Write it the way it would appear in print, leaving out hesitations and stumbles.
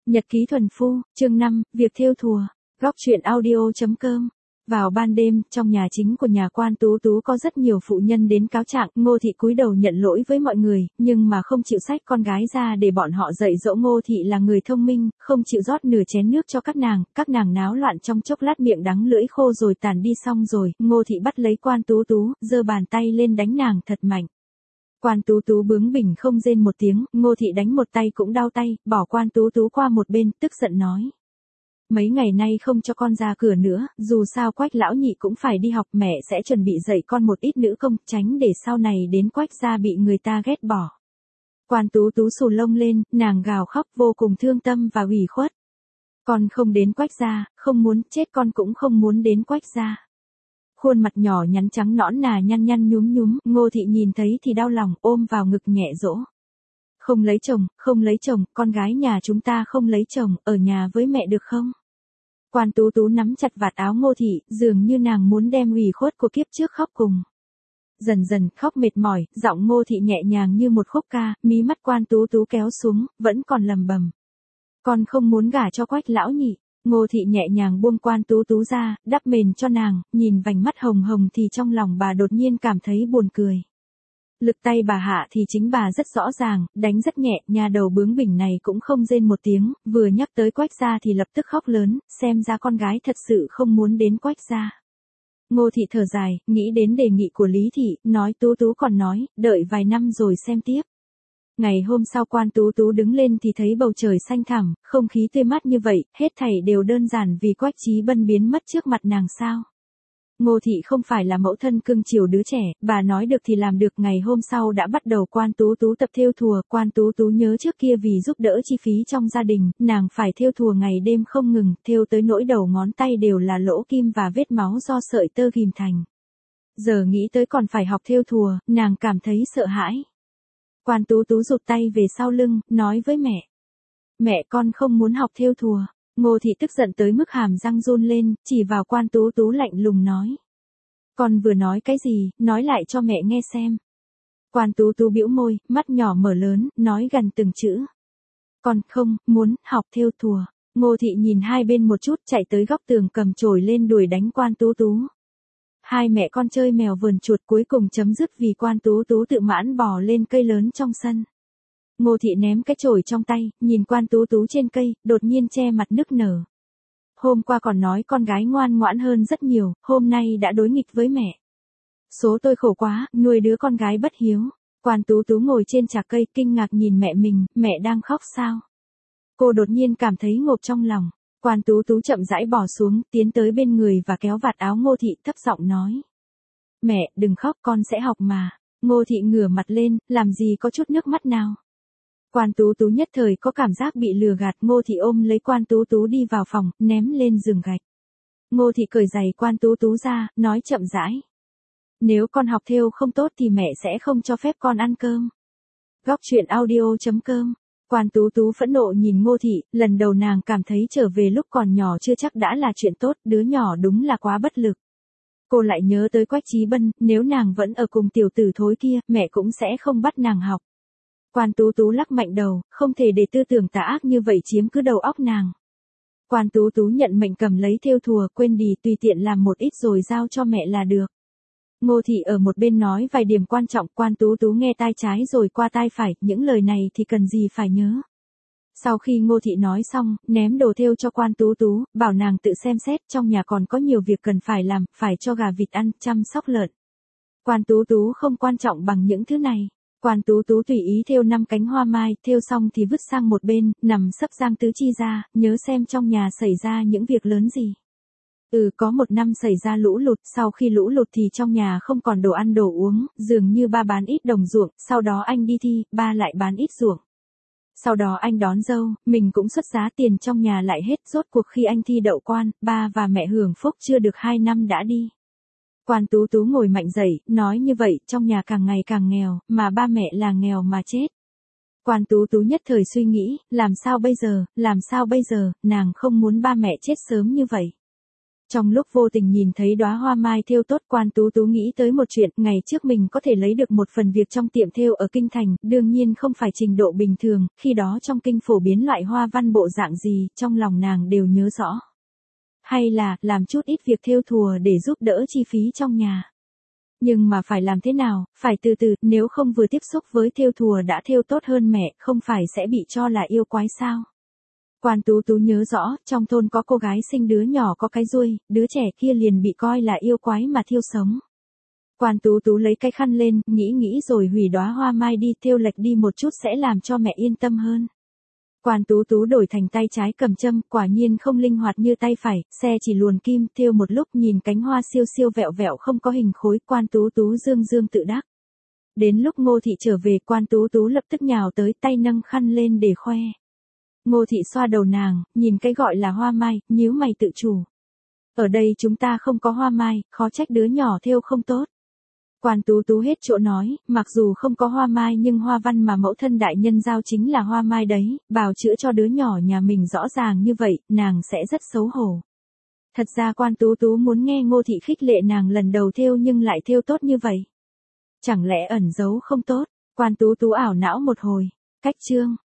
Nhật ký thuần phu, chương 5, việc thêu thùa. Góc truyện audio.com. Vào ban đêm, trong nhà chính của nhà quan Tú Tú có rất nhiều phụ nhân đến cáo trạng. Ngô Thị cúi đầu nhận lỗi với mọi người, nhưng mà không chịu xách con gái ra để bọn họ dạy dỗ. Ngô Thị là người thông minh, không chịu rót nửa chén nước cho các nàng náo loạn trong chốc lát miệng đắng lưỡi khô rồi tàn đi. Xong rồi, Ngô Thị bắt lấy quan Tú Tú, giơ bàn tay lên đánh nàng thật mạnh. Quan Tú Tú bướng bỉnh không rên một tiếng, Ngô Thị đánh một tay cũng đau tay, bỏ quan Tú Tú qua một bên, tức giận nói. Mấy ngày nay không cho con ra cửa nữa, dù sao Quách lão nhị cũng phải đi học, mẹ sẽ chuẩn bị dạy con một ít nữ công, tránh để sau này đến Quách gia bị người ta ghét bỏ. Quan Tú Tú xù lông lên, nàng gào khóc vô cùng thương tâm và ủy khuất. Con không đến Quách gia, không muốn chết con cũng không muốn đến Quách gia. Khuôn mặt nhỏ nhắn trắng nõn nà nhăn nhúm, Ngô Thị nhìn thấy thì đau lòng, ôm vào ngực nhẹ dỗ. Không lấy chồng, con gái nhà chúng ta không lấy chồng, ở nhà với mẹ được không? Quan Tú Tú nắm chặt vạt áo Ngô Thị, dường như nàng muốn đem ủy khuất của kiếp trước khóc cùng. Dần dần khóc mệt mỏi, giọng Ngô Thị nhẹ nhàng như một khúc ca, mí mắt Quan Tú Tú kéo xuống, vẫn còn lầm bầm. Con không muốn gả cho Quách lão nhị. Ngô Thị nhẹ nhàng buông Quan Tú Tú ra, đắp mền cho nàng, nhìn vành mắt hồng hồng thì trong lòng bà đột nhiên cảm thấy buồn cười. Lực tay bà hạ thì chính bà rất rõ ràng, đánh rất nhẹ, nhà đầu bướng bỉnh này cũng không rên một tiếng, vừa nhắc tới Quách gia thì lập tức khóc lớn, xem ra con gái thật sự không muốn đến Quách gia. Ngô Thị thở dài, nghĩ đến đề nghị của Lý Thị, nói Tú Tú còn nói, đợi vài năm rồi xem tiếp. Ngày hôm sau Quan Tú Tú đứng lên thì thấy bầu trời xanh thẳm, không khí tươi mát như vậy, hết thảy đều đơn giản vì Quách Chí Bân biến mất trước mặt nàng sao. Ngô Thị không phải là mẫu thân cưng chiều đứa trẻ, bà nói được thì làm được. Ngày hôm sau đã bắt đầu Quan Tú Tú tập thêu thùa. Quan Tú Tú nhớ trước kia vì giúp đỡ chi phí trong gia đình, nàng phải thêu thùa ngày đêm không ngừng, thêu tới nỗi đầu ngón tay đều là lỗ kim và vết máu do sợi tơ ghim thành. Giờ nghĩ tới còn phải học thêu thùa, nàng cảm thấy sợ hãi. Quan Tú Tú rụt tay về sau lưng, nói với mẹ. Mẹ con không muốn học thêu thùa. Ngô Thị tức giận tới mức hàm răng run lên, chỉ vào Quan Tú Tú lạnh lùng nói. Con vừa nói cái gì, nói lại cho mẹ nghe xem. Quan Tú Tú bĩu môi, mắt nhỏ mở lớn, nói gần từng chữ. Con không muốn học thêu thùa. Ngô Thị nhìn hai bên một chút, chạy tới góc tường cầm chổi lên đuổi đánh Quan Tú Tú. Hai mẹ con chơi mèo vườn chuột cuối cùng chấm dứt vì Quan Tú Tú tự mãn bò lên cây lớn trong sân. Ngô Thị ném cái chổi trong tay, nhìn Quan Tú Tú trên cây, đột nhiên che mặt nức nở. Hôm qua còn nói con gái ngoan ngoãn hơn rất nhiều, hôm nay đã đối nghịch với mẹ. Số tôi khổ quá, nuôi đứa con gái bất hiếu. Quan Tú Tú ngồi trên chạc cây kinh ngạc nhìn mẹ mình, mẹ đang khóc sao? Cô đột nhiên cảm thấy ngộp trong lòng. Quan Tú Tú chậm rãi bỏ xuống, tiến tới bên người và kéo vạt áo Ngô Thị, thấp giọng nói. Mẹ, đừng khóc, con sẽ học mà. Ngô Thị ngửa mặt lên, làm gì có chút nước mắt nào. Quan Tú Tú nhất thời có cảm giác bị lừa gạt. Ngô Thị ôm lấy Quan Tú Tú đi vào phòng, ném lên giường gạch. Ngô Thị cởi giày Quan Tú Tú ra, nói chậm rãi. Nếu con học thêu không tốt thì mẹ sẽ không cho phép con ăn cơm. Góc truyện audio.com. Quan Tú Tú phẫn nộ nhìn Ngô Thị, lần đầu nàng cảm thấy trở về lúc còn nhỏ chưa chắc đã là chuyện tốt, đứa nhỏ đúng là quá bất lực. Cô lại nhớ tới Quách Chí Bân, nếu nàng vẫn ở cùng tiểu tử thối kia, mẹ cũng sẽ không bắt nàng học. Quan Tú Tú lắc mạnh đầu, không thể để tư tưởng tà ác như vậy chiếm cứ đầu óc nàng. Quan Tú Tú nhận mệnh cầm lấy thêu thùa, quên đi, tùy tiện làm một ít rồi giao cho mẹ là được. Ngô Thị ở một bên nói vài điểm quan trọng, Quan Tú Tú nghe tai trái rồi qua tai phải, những lời này thì cần gì phải nhớ. Sau khi Ngô Thị nói xong, ném đồ thêu cho Quan Tú Tú, bảo nàng tự xem xét, trong nhà còn có nhiều việc cần phải làm, phải cho gà vịt ăn, chăm sóc lợn. Quan Tú Tú không quan trọng bằng những thứ này. Quan Tú Tú tùy ý thêu 5 cánh hoa mai, thêu xong thì vứt sang một bên, nằm sấp Giang tứ chi ra, nhớ xem trong nhà xảy ra những việc lớn gì. Có một năm xảy ra lũ lụt, sau khi lũ lụt thì trong nhà không còn đồ ăn đồ uống, dường như ba bán ít đồng ruộng, sau đó anh đi thi, ba lại bán ít ruộng. Sau đó anh đón dâu, mình cũng xuất giá, tiền trong nhà lại hết, rốt cuộc khi anh thi đậu quan, ba và mẹ hưởng phúc chưa được 2 năm đã đi. Quan Tú Tú ngồi mạnh dậy, nói như vậy, trong nhà càng ngày càng nghèo, mà ba mẹ là nghèo mà chết. Quan Tú Tú nhất thời suy nghĩ, làm sao bây giờ, nàng không muốn ba mẹ chết sớm như vậy. Trong lúc vô tình nhìn thấy đóa hoa mai thêu tốt, Quan Tú Tú nghĩ tới một chuyện, ngày trước mình có thể lấy được một phần việc trong tiệm thêu ở kinh thành, đương nhiên không phải trình độ bình thường, khi đó trong kinh phổ biến loại hoa văn bộ dạng gì, trong lòng nàng đều nhớ rõ. Hay là, làm chút ít việc thêu thùa để giúp đỡ chi phí trong nhà. Nhưng mà phải làm thế nào, phải từ từ, nếu không vừa tiếp xúc với thêu thùa đã thêu tốt hơn mẹ, không phải sẽ bị cho là yêu quái sao? Quan Tú Tú nhớ rõ, trong thôn có cô gái sinh đứa nhỏ có cái ruồi, đứa trẻ kia liền bị coi là yêu quái mà thiêu sống. Quan Tú Tú lấy cái khăn lên, nghĩ rồi hủy đóa hoa mai đi, thêu lệch đi một chút sẽ làm cho mẹ yên tâm hơn. Quan Tú Tú đổi thành tay trái cầm châm, quả nhiên không linh hoạt như tay phải, xe chỉ luồn kim, thêu một lúc nhìn cánh hoa siêu siêu vẹo vẹo không có hình khối, Quan Tú Tú dương tự đắc. Đến lúc Ngô Thị trở về, Quan Tú Tú lập tức nhào tới, tay nâng khăn lên để khoe. Ngô Thị xoa đầu nàng, nhìn cái gọi là hoa mai, nhíu mày tự chủ. Ở đây chúng ta không có hoa mai, khó trách đứa nhỏ thêu không tốt. Quan Tú Tú hết chỗ nói, mặc dù không có hoa mai nhưng hoa văn mà mẫu thân đại nhân giao chính là hoa mai đấy, bào chữa cho đứa nhỏ nhà mình rõ ràng như vậy, nàng sẽ rất xấu hổ. Thật ra Quan Tú Tú muốn nghe Ngô Thị khích lệ nàng lần đầu thêu nhưng lại thêu tốt như vậy. Chẳng lẽ ẩn giấu không tốt? Quan Tú Tú ảo não một hồi. Cách chương